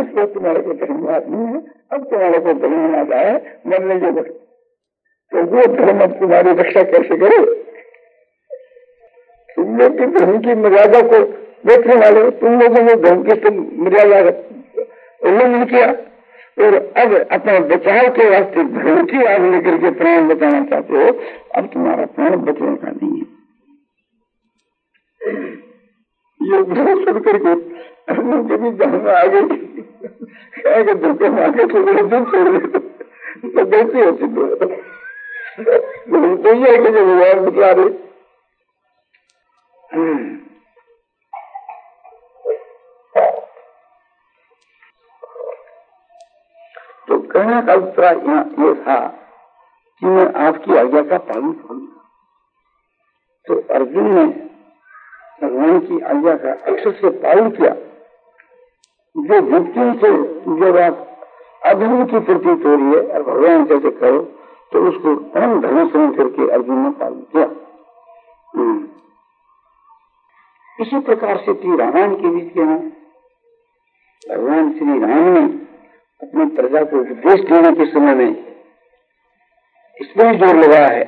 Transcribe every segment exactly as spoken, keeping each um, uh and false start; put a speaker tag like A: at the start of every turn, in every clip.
A: इसलिए तुम्हारे को धर्म याद नहीं है। अब तुम्हारे को धर्म याद आया मरने के वक्त, तो वो धर्म अब तुम्हारी रक्षा कैसे करे? तुम लोग की धर्म की मर्यादा को देखने वाले, तुम लोगों ने धर्म की मर्यादा उल्लंघन किया और अब अपने बचाव के वास्ते धर्म की आग लेकर के प्राण बचाना चाहते हो। अब तुम्हारा प्राण बचने का नहीं है। ये सुन करके कभी जान में आ गई कि धोखे में आगे थोड़े दूर छोड़ दे तो गलती होती तो ये है कि जो भगवान बता रहे। तो कहने का उत्तर यहाँ ये था कि मैं आपकी आज्ञा का पालन करूंगा। तो अर्जुन ने भगवान की आज्ञा का अक्षर से पालन किया। जो व्यक्तियों से जो बात अधर्म की प्रतीत हो रही है और भगवान जैसे करो तो उसको परम धर्म समझ करके अर्जुन ने पालन किया। इसी प्रकार से श्री रामायण के बीच में भगवान श्री राम ने अपनी प्रजा को उपदेश देने के समय में इसमें जोर लगाया है,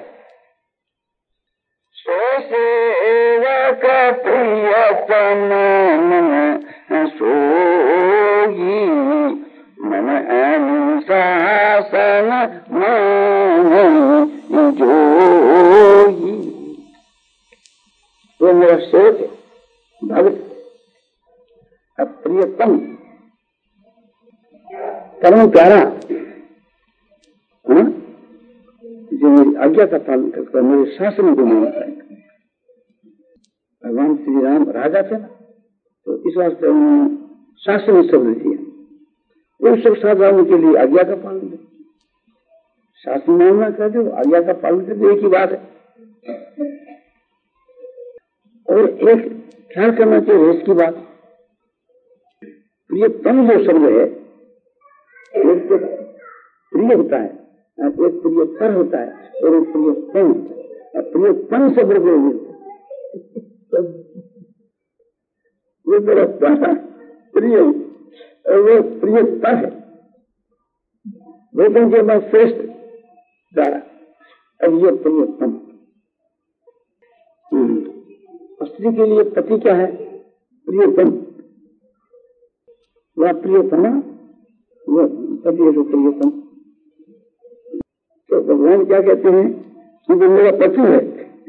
A: सो सेवक प्रियतम मन सोई मन अनुशासन मान जोई। वो मेरा सेवक है, भक्त, प्रियतम, परम प्यारा, जो मेरी आज्ञा का पालन करता है, मेरे शासन को मानता है। भगवान श्री राम राजा थे ना, तो इस वास्ते उन्होंने शासन शब्द दिया। उन सब साधारणों के लिए आज्ञा का पालन कर, शासन मानना का जो आज्ञा का पालन कर, एक ही बात है। और एक ख्याल करना चाहिए इसकी बात, प्रियतम जो शब्द है एक तो प्रिय होता है, एक प्रियतर होता है और एक प्रियतम। प्रियतम शब्द को वो मेरा प्रिय और वो प्रियतर है, वो कहेंगे मैं श्रेष्ठ प्यारा। अब ये प्रियतम, स्त्री के लिए पति क्या है? प्रियतम। वह प्रियतमा, वह पति है जो प्रियतम। तो भगवान क्या कहते हैं कि वो मेरा पति है,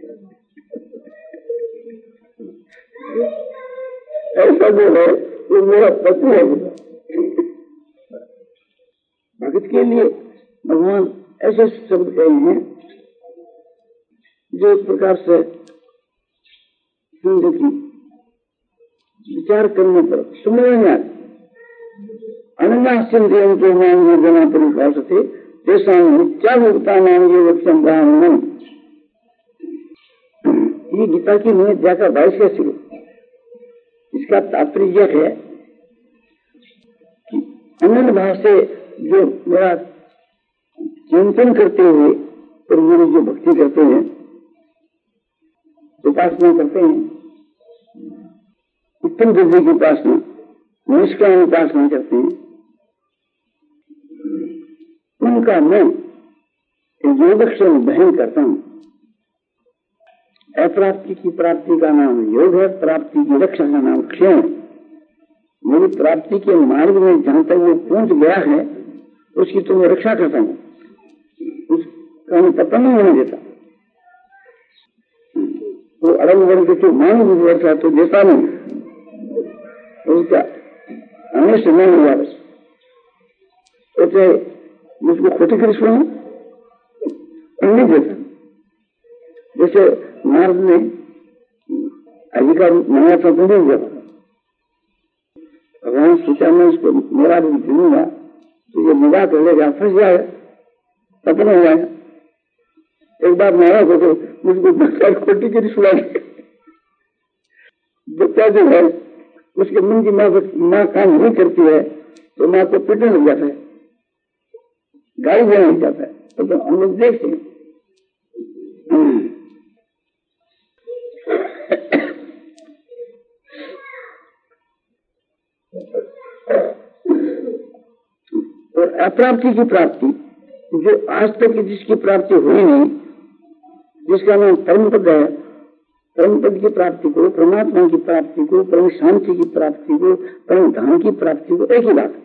A: ऐसा जो है वो मेरा पति है। भगत के लिए भगवान ऐसे शब्द कहे हैं जो एक प्रकार से जिंदगी विचार करने पर समझ में आए। अनन्याश्चिंतयन् तो मां जना परिभाषते तेषां मिथ्याभूतानां एव संभावनम्। ये गीता की मैं जाकर बाईस का शुरू, इसका तात्पर्य यह है कि अनन्य भाव से जो मेरा चिंतन करते हुए और मेरी जो भक्ति करते हैं, उपासना करते हैं, उत्तम बुद्धि की उपासना, निष्काम उपासना करते हैं, उनका मैं योगक्षेम बहन करता हूं। अप्राप्ति की प्राप्ति का नाम योग है, प्राप्ति की रक्षा का नाम क्षेम। मेरी प्राप्ति के मार्ग में जहां तक वो पहुंच गया है उसकी तो मैं रक्षा करता हूं, उसका मैं पता नहीं होने देता। वो अड़ंग वर्ग के मान वर्षा तो देता नहीं, उसका हमेशा नहीं हुआ। बस तो चाहे मुझको खोटी कर सुना नहीं देता। जैसे नारद ने अधिकार मांगा था तो नहीं दिया। भगवान सोचा मैं इसको मेरा भी दूंगा तो ये निगाह कर लेगा, फंस जाए, पता नहीं जाएगा। एक बार मारा तो, तो मुझको बच्चा खोटी की सुना। बच्चा जो है उसके मन की माँ माँ काम नहीं करती है तो माँ को पीटने लग जाता है, गाली देने लग जाता है। तो, तो हम लोग देखते हैं। अप्राप्ति की प्राप्ति, जो आज तक जिसकी प्राप्ति हुई नहीं, जिसका नाम परम पद है, परम पद की प्राप्ति को, परमात्मा की प्राप्ति को, परम शांति की प्राप्ति को, परम धाम की प्राप्ति को एक ही बात,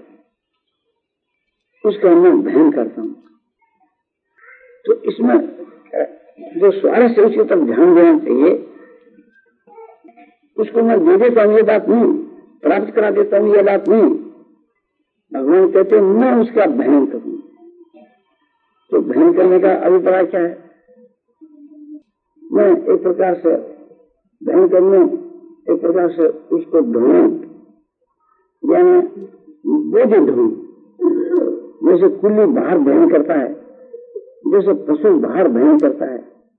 A: उसका मैं ध्यान करता हूँ। तो इसमें जो स्वारस्य उसकी तरफ ध्यान देना चाहिए, उसको मैं दे देता हूँ ये बात नहीं, प्राप्त करा देता हूँ ये बात नहीं। भगवान कहते हैं मैं उसका ध्यान करूँ। तो ध्यान करने का अभिप्राय क्या है? मैं एक प्रकार से ध्यान करने, एक प्रकार से उसको ढूंढ, यानी बोझ ढूंढ, जैसे कुल्ली बाहर ध्यान करता है, जैसे पशु बाहर ध्यान करता है।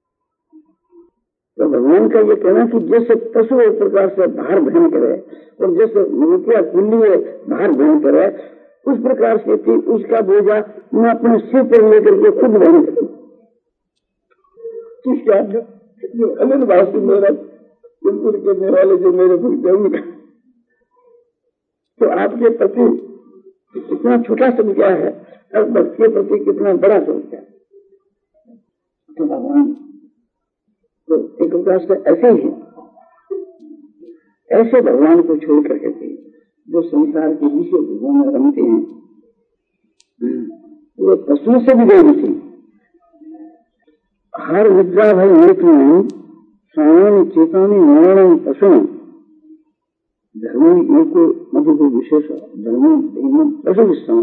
A: तो भगवान का ये कहना कि जैसे पशु एक प्रकार से बाहर ध्यान करे और जैसे मुखिया कुल्ली बाहर ध्यान करे, उस प्रकार से थी उसका बोझा मैं अपने सिर पर लेकर के खुद ध्यान करूँ। अलग बात मेरा बिल्कुल करने वाले जो मेरे भक्त, तो आपके प्रति इतना छोटा शब्द क्या है और भक्त के प्रति कितना बड़ा शब्द क्या है। तो भगवान तो एक प्रकार से ऐसे ही है, ऐसे भगवान को छोड़ करके थे जो संसार के विषय भगवान में रमते हैं, वो पशुओं से भी गए थे। हर विद्या भाई एक स्वामी चेतानी मरण पशु धर्म एक मध्य को विशेष धर्म पशु विश्राम।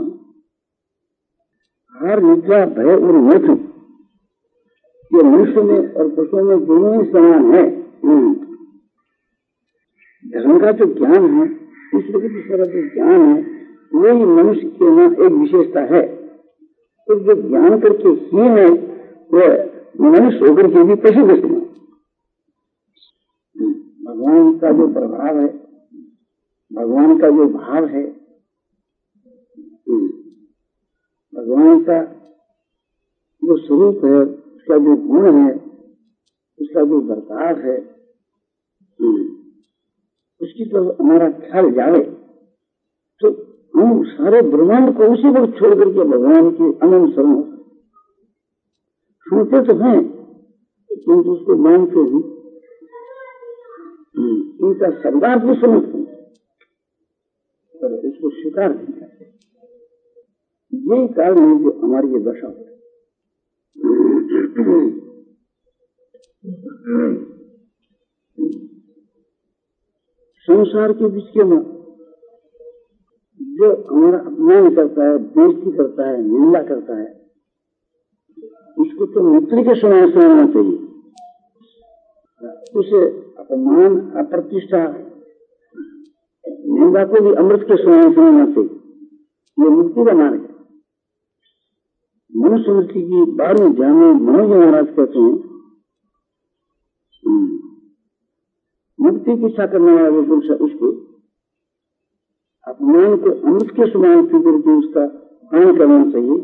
A: हर विद्या भय और मृत्यु ये मनुष्य में और पशुओं में दोनों ही समान है। धर्म का जो ज्ञान है, ईश्वर के दूसरा जो ज्ञान है, वही मनुष्य के ना एक विशेषता है। तो जो ज्ञान करके ही है वह मनुष्य होकर के भी पशु के समान। भगवान का जो प्रभाव है, भगवान का जो भाव है, भगवान का जो स्वरूप है, उसका जो गुण है, उसका जो बर्ताव है, उसकी तो हमारा ख्याल जाए तो हम सारे ब्रह्मांड को उसी वक्त छोड़ करके भगवान के अनंत शरण हो। सुनते तो हैं किंतु उसको मानते ही इनका सरदार भी समझते पर इसको स्वीकार नहीं करते। यही कारण है जो हमारी ये दशा होती है। संसार के विषय में जो हमारा अपमान करता है, बेइज्जती करता है, निंदा करता है, उसको तो मित्र के समान समझना चाहिए। उसे अपमान, अप्रतिष्ठा, निंदा को भी अमृत के समान समझना चाहिए। ये मुक्ति का मार्ग है। मनुष्य मुक्ति की बारहवीं ध्यान में मनोज महाराज कहते हैं, मुक्ति की इच्छा करने वाले पुरुष उसको अपमान को अमृत के समान फिर के उसका पान करना चाहिए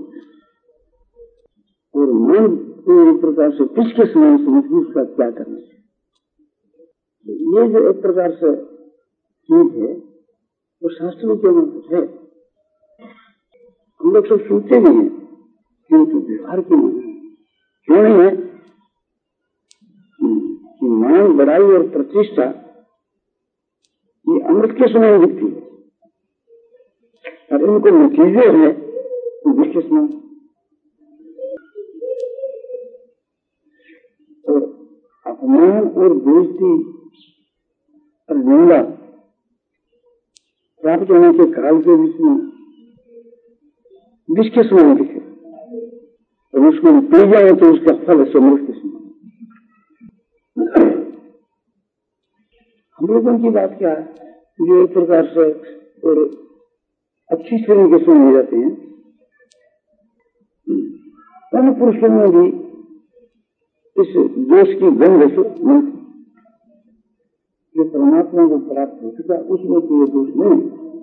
A: और मन को एक प्रकार से पिछ के समान समझ के उसका क्या करना चाहिए। ये जो एक प्रकार से चीज है वो शास्त्रों के अनुसार है। हम लोग सब सुनते भी हैं किंतु व्यवहार की नहीं। क्यों नहीं है कि मान, बड़ाई और प्रतिष्ठा ये अमृत के समान दिखती है और इनको नतीजे है तो विष के समान। और अपमान और बेइज्जती और निंदा प्राप्त होने के काल के बीच में विष के समान दिखे और उसको पी जाए तो उसका फल समृद्ध के समान। हम लोगों की बात क्या है जो एक प्रकार से और अच्छी श्रेणी के सुन हो जाते हैं, उन पुरुषों में भी इस दोष की गंध मिलती। जो परमात्मा को प्राप्त हो चुका उसमें तो ये दोष नहीं,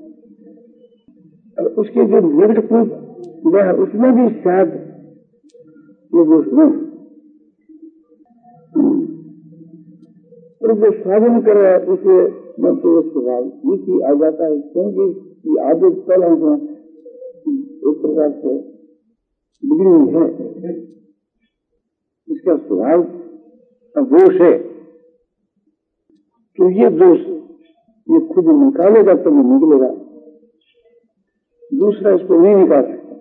A: और उसके जो निर्गुण वह उसमें भी शायद ये दोष नहीं। और जो साधन कर रहा है उसे मतलब स्वभाव नीति आ जाता है, क्योंकि आदत पहले एक प्रकार से बिगड़ी हुई है, इसका स्वभाव दोष है, तो ये दोष ये खुद निकालेगा तब तो निकलेगा, दूसरा इसको नहीं निकाल सकता।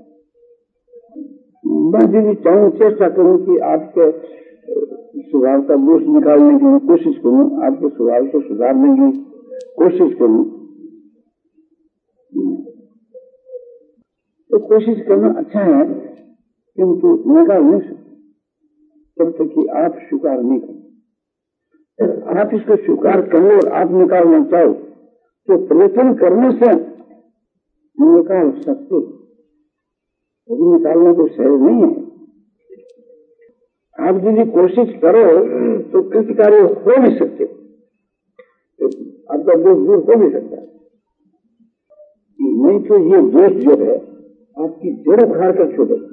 A: मैं यदि चाहूँ चेष्टा करूँ कि आपके स्वभाव का दोष निकालने की कोशिश करूँ, आपके स्वभाव को सुधारने की कोशिश करूँ, तो कोशिश करना अच्छा है, किंतु निकाल नहीं सकते तब तक कि आप स्वीकार नहीं करें। आप इसको स्वीकार करो और आप निकालना चाहो तो प्रयत्न करने से निकाल सकते, लेकिन निकालना तो सहज नहीं है। आप यदि कोशिश करो तो कृति कार्य हो भी सकते, आपका दोष दूर हो भी सकता है, नहीं तो ये दोष जो है आपकी जड़ उखाड़ कर छोड़ेगा।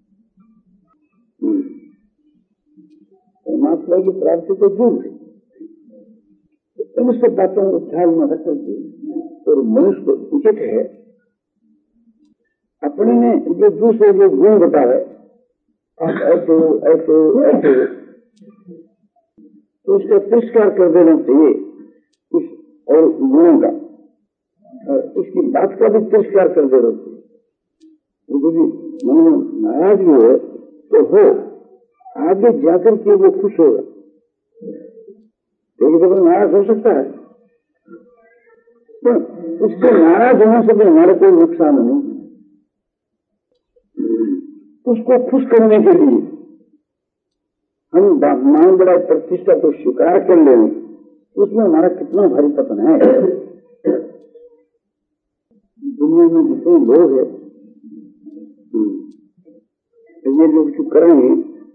A: परमात्मा की प्राप्ति तो दूर है, इन सब बातों को ख्याल में रख करके और मनुष्य को उचित है अपने ने जो दूसरे जो गुण बताए, आप ऐसे ऐसे ऐसे तो उसका तिरस्कार कर देना चाहिए, कुछ और गुणों का, उसकी बात का भी तिरस्कार कर देना चाहिए। यदि मन नाराज हो तो हो, आगे जाकर के वो खुश होगा, एक दफा नाराज हो सकता है, तो उसके नाराज होने से भी हमारा कोई नुकसान नहीं। उसको खुश करने के लिए हम मान बड़ा प्रतिष्ठा को स्वीकार कर लें, उसमें हमारा कितना भारी पतन है। दुनिया में जितने लोग हैं, ये लोग जो करेंगे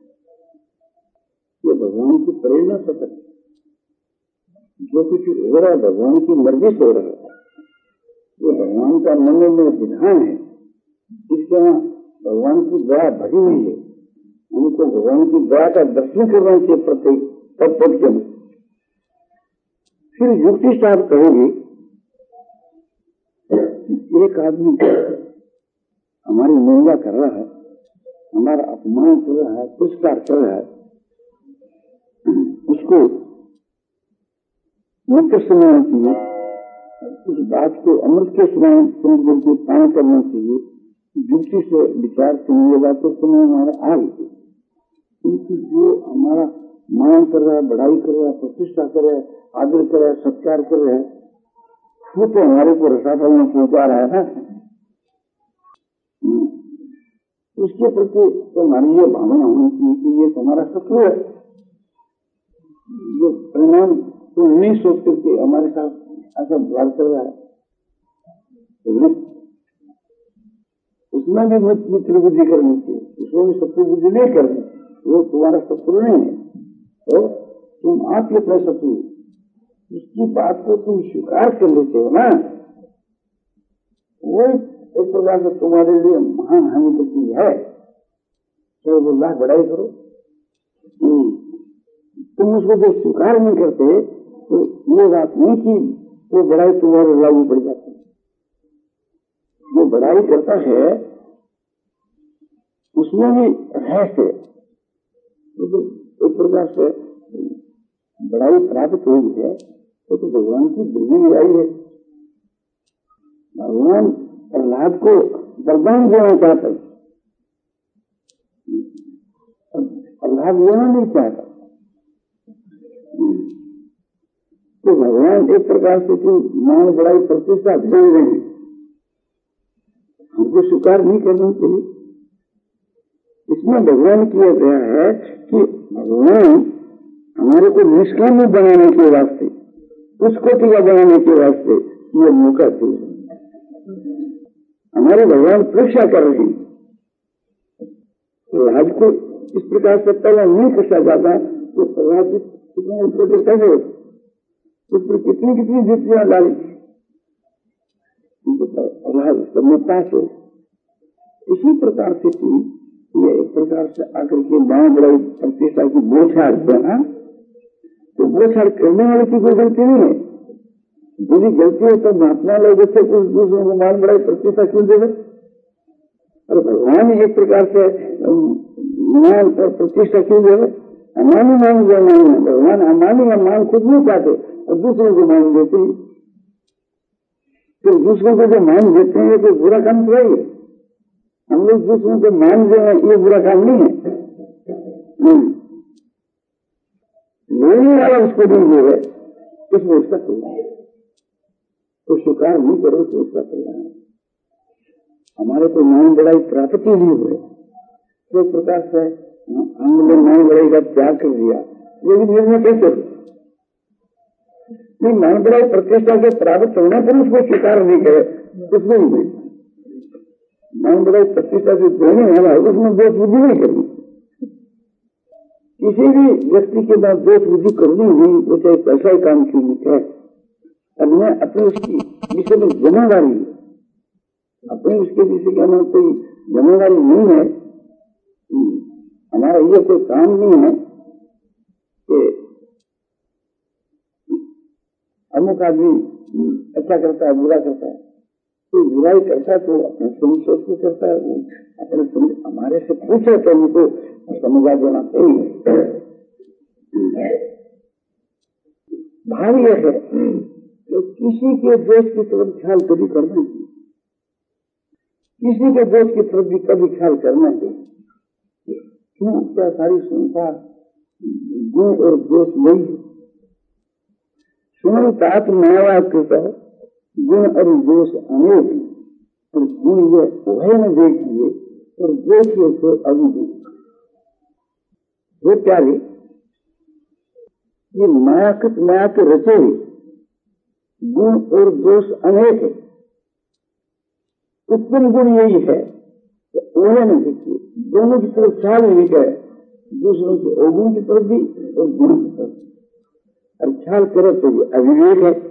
A: ये भगवान की प्रेरणा से करते, जो कुछ हो रहा है भगवान की मर्जी से हो रहा है, ये भगवान का मन में विधान है, इसके भगवान की दया भरी हुई है, उनको भगवान की दया का दर्शन करना चाहिए प्रत्येक तब पद के में। फिर युक्ति साहब कहेगी एक आदमी हमारी निंदा कर रहा है, हमारा अपमान कर रहा है, तिरस्कार कर रहा है, उसको मित्र सुनाना चाहिए, उस बात को अमृत के समान सुन करके पान करना चाहिए, युक्ति से विचार सुनिएगा तो समय हमारा आ गई। क्योंकि जो हमारा मान कर रहा है, बढ़ाई कर रहा है, प्रतिष्ठा कर रहा है, आदर कर रहा है, सत्कार कर रहा है, वो तो हमारे को रसाफल में पहुंचा रहा है ना, उसके प्रति तो हमारी ये भावना होनी चाहिए कि ये तुम्हारा शत्रु है, जो परिणाम तो नहीं सोच करके हमारे साथ ऐसा व्यवहार कर रहा है, तो उसमें भी मित्र बुद्धि करनी चाहिए, उसमें भी शत्रु बुद्धि नहीं करनी, वो तुम्हारा शत्रु नहीं है, तो तुम आपके अपने शत्रु, उसकी बात को तुम स्वीकार कर लेते हो ना, वो एक प्रकार से तुम्हारे लिए महान हानि की चीज है, तो वो लाख बढ़ाई करो, तुम उसको जो स्वीकार नहीं करते तो ये बात नहीं कि वो बढ़ाई तुम्हारे लागू पड़ जाती है। जो बढ़ाई करता है उसमें भी रहस्य, तो एक प्रकार से बढ़ाई प्राप्त हुई है तो, तो भगवान की बुद्धि भी आई है। भगवान प्रहलाद को वरदान देना चाहता है, प्रहलाद लेना नहीं चाहता, तो भगवान एक प्रकार से कि मान बड़ाई प्रतिष्ठा दे रहे हैं, हमको स्वीकार नहीं करना चाहिए। इसमें भगवान किया गया है कि भगवान हमारे को निष्काम बनाने के वास्ते, उसको टीका बनाने के वास्ते ये मौका दे, हमारे भगवान परीक्षा कर रहे हैं। प्रहलाद को इस प्रकार से पहला नहीं कसा जाता तो प्रहलाद कितने छोटे कैसे होते, उस पर कितनी कितनी जितियां डाली, प्रहलाद सबने पास हो। इसी प्रकार से थी ये एक प्रकार से आकर के गांव बड़ाई प्रतिष्ठा की बोछाड़ देना, तो बोछाड़ करने वाले की कोई गलती नहीं है, यदि गलती है तो महात्मा लोग उससे कुछ दूसरों को मान बड़ाई प्रतिष्ठा क्यों दे दे, अरे भगवान एक प्रकार से मान और प्रतिष्ठा क्यों दे? अमानी मान जो मान है, भगवान अमानी का मान खुद नहीं चाहते और दूसरों को मान देते हैं। तो दूसरों को जो मान देते हैं ये कोई बुरा काम तो है। हम लोग दूसरों को मान दे ये बुरा काम नहीं है। लेने वाला उसको नहीं दे इसमें उसका कल्याण है, तो स्वीकार नहीं करो तो उसका कल्याण है। हमारे को मान बड़ाई प्राप्ति नहीं हुए तो प्रकार से हमने मान बड़ाई का त्याग कर दिया, लेकिन निर्णय कैसे हो? नहीं, मान बड़ाई प्रतिष्ठा के प्राप्त होने पर उसको स्वीकार नहीं करे, उसमें नहीं। मान बड़ाई प्रतिष्ठा से देने वाला उसमें दोष बुद्धि नहीं करनी। किसी भी व्यक्ति के बाद दोष बुद्धि करनी हुई वो चाहे पैसा ही काम क्यों नहीं है, अब मैं अपने उसकी विषय में जिम्मेदारी अपने उसके विषय का मैं कोई जिम्मेदारी नहीं है। हमारा ये कोई काम नहीं है कि अमुक आदमी अच्छा करता है बुरा करता है, कोई बुराई करता है तो अपने समझ सोच के करता है, वो अपने समझ हमारे से पूछे तो उनको समझा देना चाहिए। भाव यह है कि किसी के दोष की तरफ ख्याल कभी करना चाहिए, किसी के दोष की तरफ भी कभी ख्याल करना चाहिए। क्यों? क्या सारी संसार गुण और दोष नहीं है? सुनो तात माया कृत गुण और दोष अनेक, और गुण ये उभय में देखिए और देखिए तो अभिदेख। वो प्यारे ये मायाकृत माया के रचे गुण और दोष अनेक है। उत्तम गुण यही है कि उन्हें न देखिए, दोनों की तरफ ख्याल नहीं करे, दूसरों के अवगुण की तरफ भी और गुण की तरफ, और ख्याल करे तो ये अविवेक है।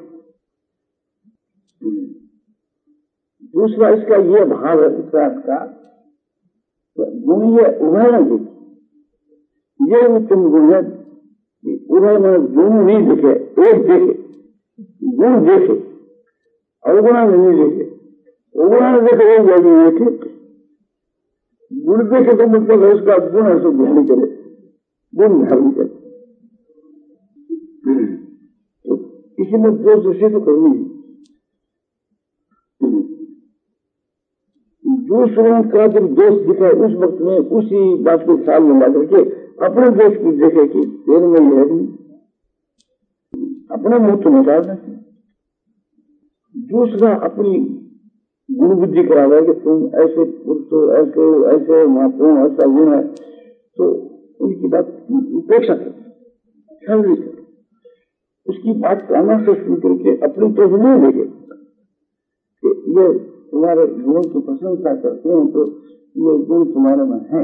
A: दूसरा इसका ये भाव है विश्वास का, गुण ये उभय न देखे, ये उत्तम गुण है। उभय में दोनों नहीं देखे, एक देखे, गुण देखे, अवगुणा नहीं देखे। अवगुणा नहीं देखे एक जाएगी देखे, गुण देखे तो मतलब है उसका गुण है सो ध्यान करे, गुण ध्यान करे। तो किसी में दोष दूसरे तो करनी है, दूसरों का जब दोष दिखाए उस वक्त में उसी बात को ख्याल में ला करके अपने दोष को देखे कि तेरे में यह नहीं, अपने मुंह तो निकालना चाहिए। दूसरा अपनी गुण बुद्धि करावा कि तुम ऐसे पुरुष हो, ऐसे ऐसे तुम ऐसा गुण है, तो उनकी बात उपेक्षा करो, ख्याल नहीं करो, उसकी बात काना से सुन करके अपनी तरफ नहीं देखे कि ये तुम्हारे गुणों की प्रशंसा करते हैं तो ये गुण तुम्हारे में है,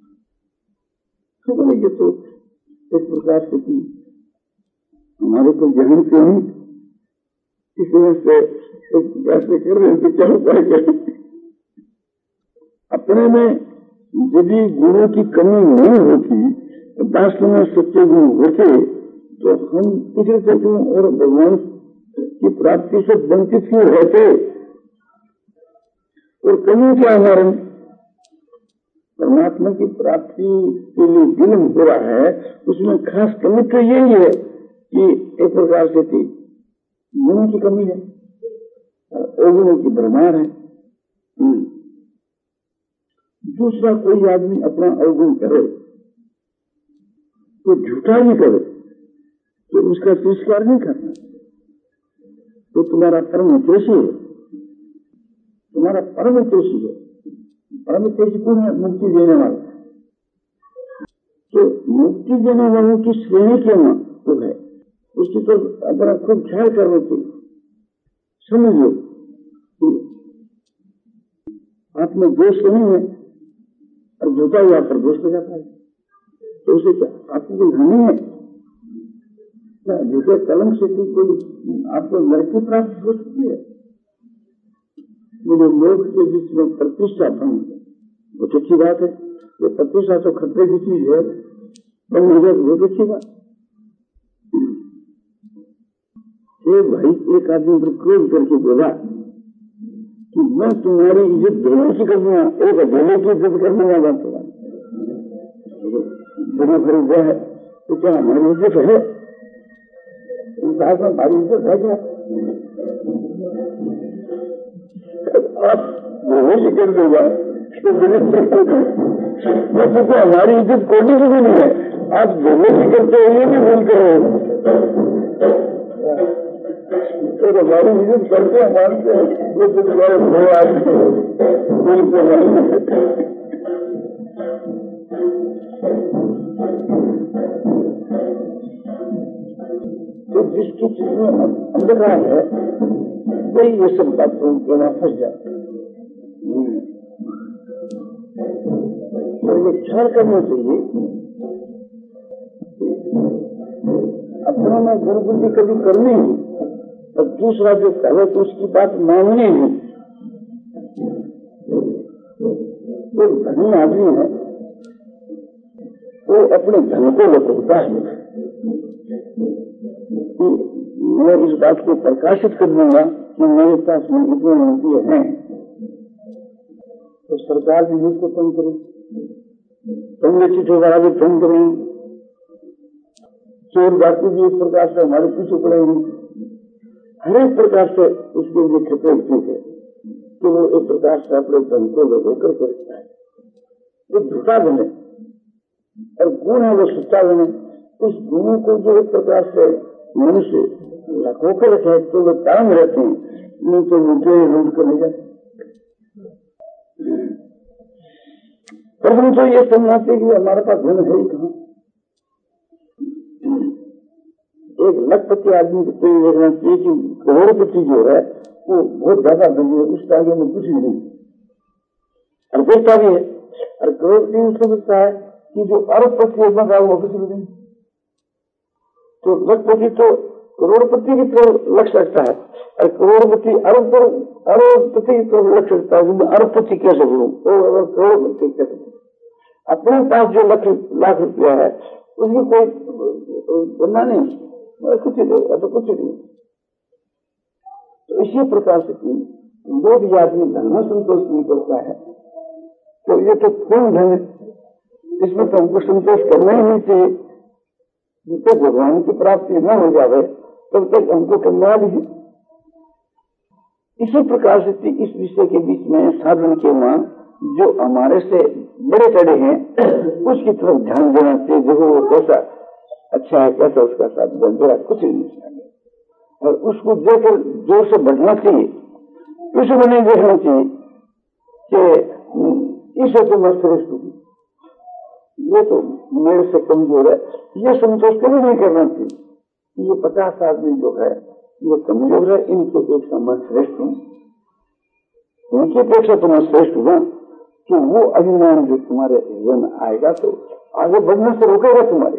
A: तो बोलेंगे तो एक प्रकार से कि हमारे को जहन से नहीं, इस वजह से एक प्रकार से कर रहे हैं, क्या उपाय करें? अपने में यदि गुणों की कमी नहीं होती, वास्तव में सच्चे गुण होते तो हम पिछले तत्वों और भगवान की प्राप्ति से वंचित क्यों रहते? और कमी क्या हमारे परमात्मा की प्राप्ति के लिए विलंब हो रहा है, उसमें खास कमी तो यही है कि एक प्रकार से थी गुणों की कमी है, अवगुणों की भ्रमार है। दूसरा कोई आदमी अपना अवगुण करे तो झूठा नहीं करे तो उसका तिरस्कार नहीं करना, तो तुम्हारा परम हितैषी है, तुम्हारा परम हितैषी है। परम हितैषी कौन है? मुक्ति देने वाला। तो मुक्ति देने वालों की श्रेणी क्यों वो है, उसकी तो अपना खूब ख्याल करने की समझो कि आप में दोष तो नहीं है और झूठा हुआ पर दोष हो जाता है, तो उसे क्या आपको कोई हानि है? झूठे कलम से कोई आपको लड़की प्राप्त हो सकती है? मुझे लोग के बीच में प्रतिष्ठा भंग बहुत अच्छी बात है, ये प्रतिष्ठा तो खतरे की चीज है, भंग हो जाए बहुत अच्छी बात। एक भाई एक आदमी पर क्रोध करके बोला कि मैं तुम्हारी इज्जत दोनों की कर दूंगा, एक अकेले की इज्जत कर दूंगा बात तुम्हारी बड़ी फर्ज है, तो क्या हमारी इज्जत है? साथ में हमारी इज्जत है क्या? आप दोनों की कर दूंगा तो हमारी इज्जत कोई की भी नहीं है, आप दोनों की करते हो ये भी बोलते हो, तो हमारी इज्जत करते मानते हैं वो तो तुम्हारे बड़े आदमी बोलते। तो जिसकी चीज में अंधकार है वही ये सब बातों के वहां फंस जाते हैं। तो ये ख्याल करना चाहिए अपना में गुरु बुद्धि कभी करनी है, और दूसरा जो कहे तो उसकी बात माननी है। वो धनी आदमी है, वो अपने धन को लपटता है। मैं इस बात को प्रकाशित कर दूंगा कि मेरे पास में इतने रुपये हैं, तो सरकार भी मुझको तंग करे, तुमने चिट्ठी वाला भी तंग करेंगे, चोर डाकू भी एक प्रकार से हमारे पीछे पड़ेंगे, हर एक प्रकार से उसके लिए खतरे ठीक है कि वो एक प्रकार से अपने धन को लगोकर के रखता है। वो झूठा बने और गुण है वो सच्चा बने, उस गुणों को जो एक प्रकार से मनुष्य लखो कर रखे तो वो काम रहते हैं, नहीं तो मुझे लूट कर ले जाते। पर हम तो ये समझते कि हमारे पास धन है ही कहाँ। एक लखपति आदमी को तो देखना चाहिए कि करोड़पति जो है वो बहुत ज्यादा धन है, उसके आगे में कुछ भी नहीं, और देखता भी है। और करोड़पति उसको लगता है कि जो अरबपति है बना वो कुछ भी नहीं। तो लखपति तो करोड़पति की तरफ लक्ष्य रखता है, और करोड़पति अरब पर अरबपति की तरफ लक्ष्य रखता है। मैं अरबपति कैसे बोलूं, करोड़पति कैसे बोलूं? अपने पास जो लाख लाख रुपया है उसकी कोई बनना नहीं, कुछ ही नहीं, तो कुछ नहीं। तो इसी प्रकार से जो भी आदमी धन में संतोष नहीं करता है तो ये तो पूर्ण धन है, इसमें तो हमको संतोष करना ही नहीं चाहिए। जब तक भगवान की प्राप्ति न हो जाए तब तक हमको करना भी। इसी प्रकार से इस विषय के बीच में साधन के वहां जो हमारे से बड़े चढ़े हैं उसकी तरफ ध्यान देना चाहिए। देखो वो कैसा अच्छा है, कैसा उसका साधन, जरा कुछ नहीं, और उसको देखकर जोर से बढ़ना चाहिए। उसको नहीं देखना चाहिए कि इसे तो मैं श्रेष्ठ हूँ, ये तो मेरे से कमजोर है, ये संतोष कभी नहीं करना चाहिए। ये पचास आदमी जो है ये कमजोर है, इनके अपेक्षा मैं श्रेष्ठ हूँ, इनकी अपेक्षा तो मैं श्रेष्ठ हूँ। तो वो अभिमान जो तुम्हारे जीवन में आएगा तो आगे बढ़ने से रोकेगा तुम्हारे।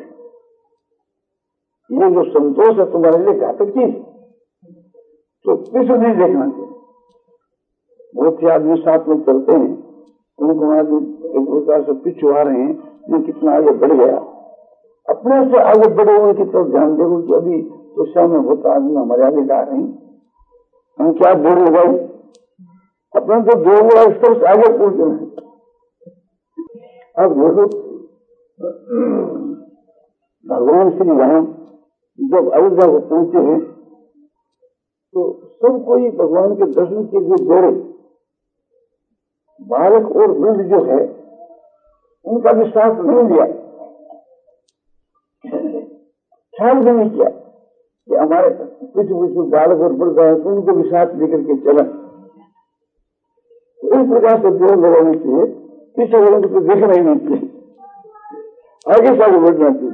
A: ये जो संतोष है तुम्हारे लिए घातक चीज, तो पीछे नहीं देखना चाहिए। बहुत से आदमी साथ में चलते हैं, उनको आदमी एक प्रकार से पीछे आ रहे हैं, ये कितना आगे बढ़ गया, अपने से आगे बढ़े हुए की तरफ ध्यान देखो कि अभी तो सामने बहुत आदमी हमारे आगे जा रहे हैं, हम क्या दौड़ लगाई, अपने तो दो बड़ा स्तर से आगे पहुंच रहे हैं। अब देखो भगवान श्री राम जब अयोध्या को पहुंचे हैं तो सब कोई भगवान के दर्शन के लिए दौड़े। बालक और वृद्ध जो है उनका भी साथ नहीं लिया, ख्याल भी नहीं किया कि हमारे कुछ कुछ बालक और वृद्ध है तो उनको भी साथ लेकर के चला। तो इस प्रकार से दौड़ लगानी चाहिए, पीछे वालों को देखना ही नहीं चाहिए, आगे से आगे बढ़ना चाहिए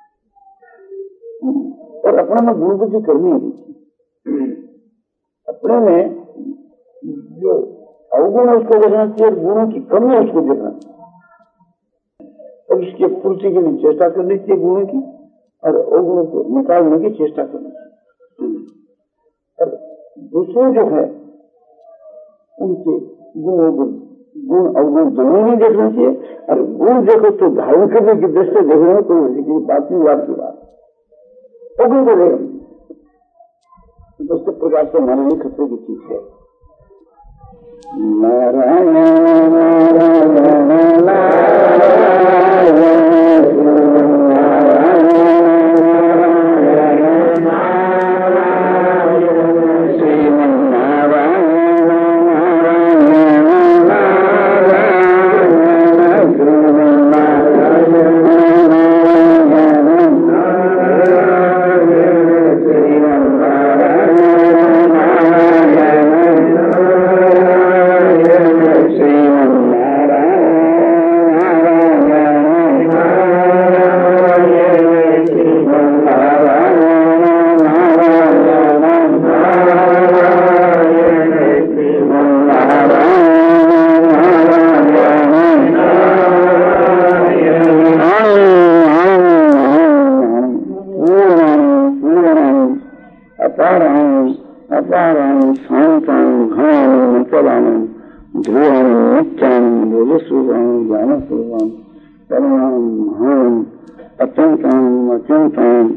A: और अपने में गुण बुद्धि करनी है। अपने में जो अवगुण है उसको देखना चाहिए, गुणों की कमी है उसको देखना चाहिए और इसकी पूर्ति के लिए चेष्टा करनी चाहिए गुणों की, और अवगुणों को निकालने की चेष्टा करनी चाहिए। और दूसरे जो है उनके गुण अवगुण गुण अवगुण दोनों नहीं देखना चाहिए, और गुण देखो तो धारण करने की दृष्टि देखना है कोई बात नहीं, बात की बात अवगुण को देखना दूसरे प्रकार से हमारे लिए खतरे की चीज है। नारायण नारायण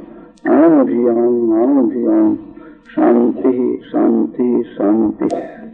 A: शांति शांति शांति।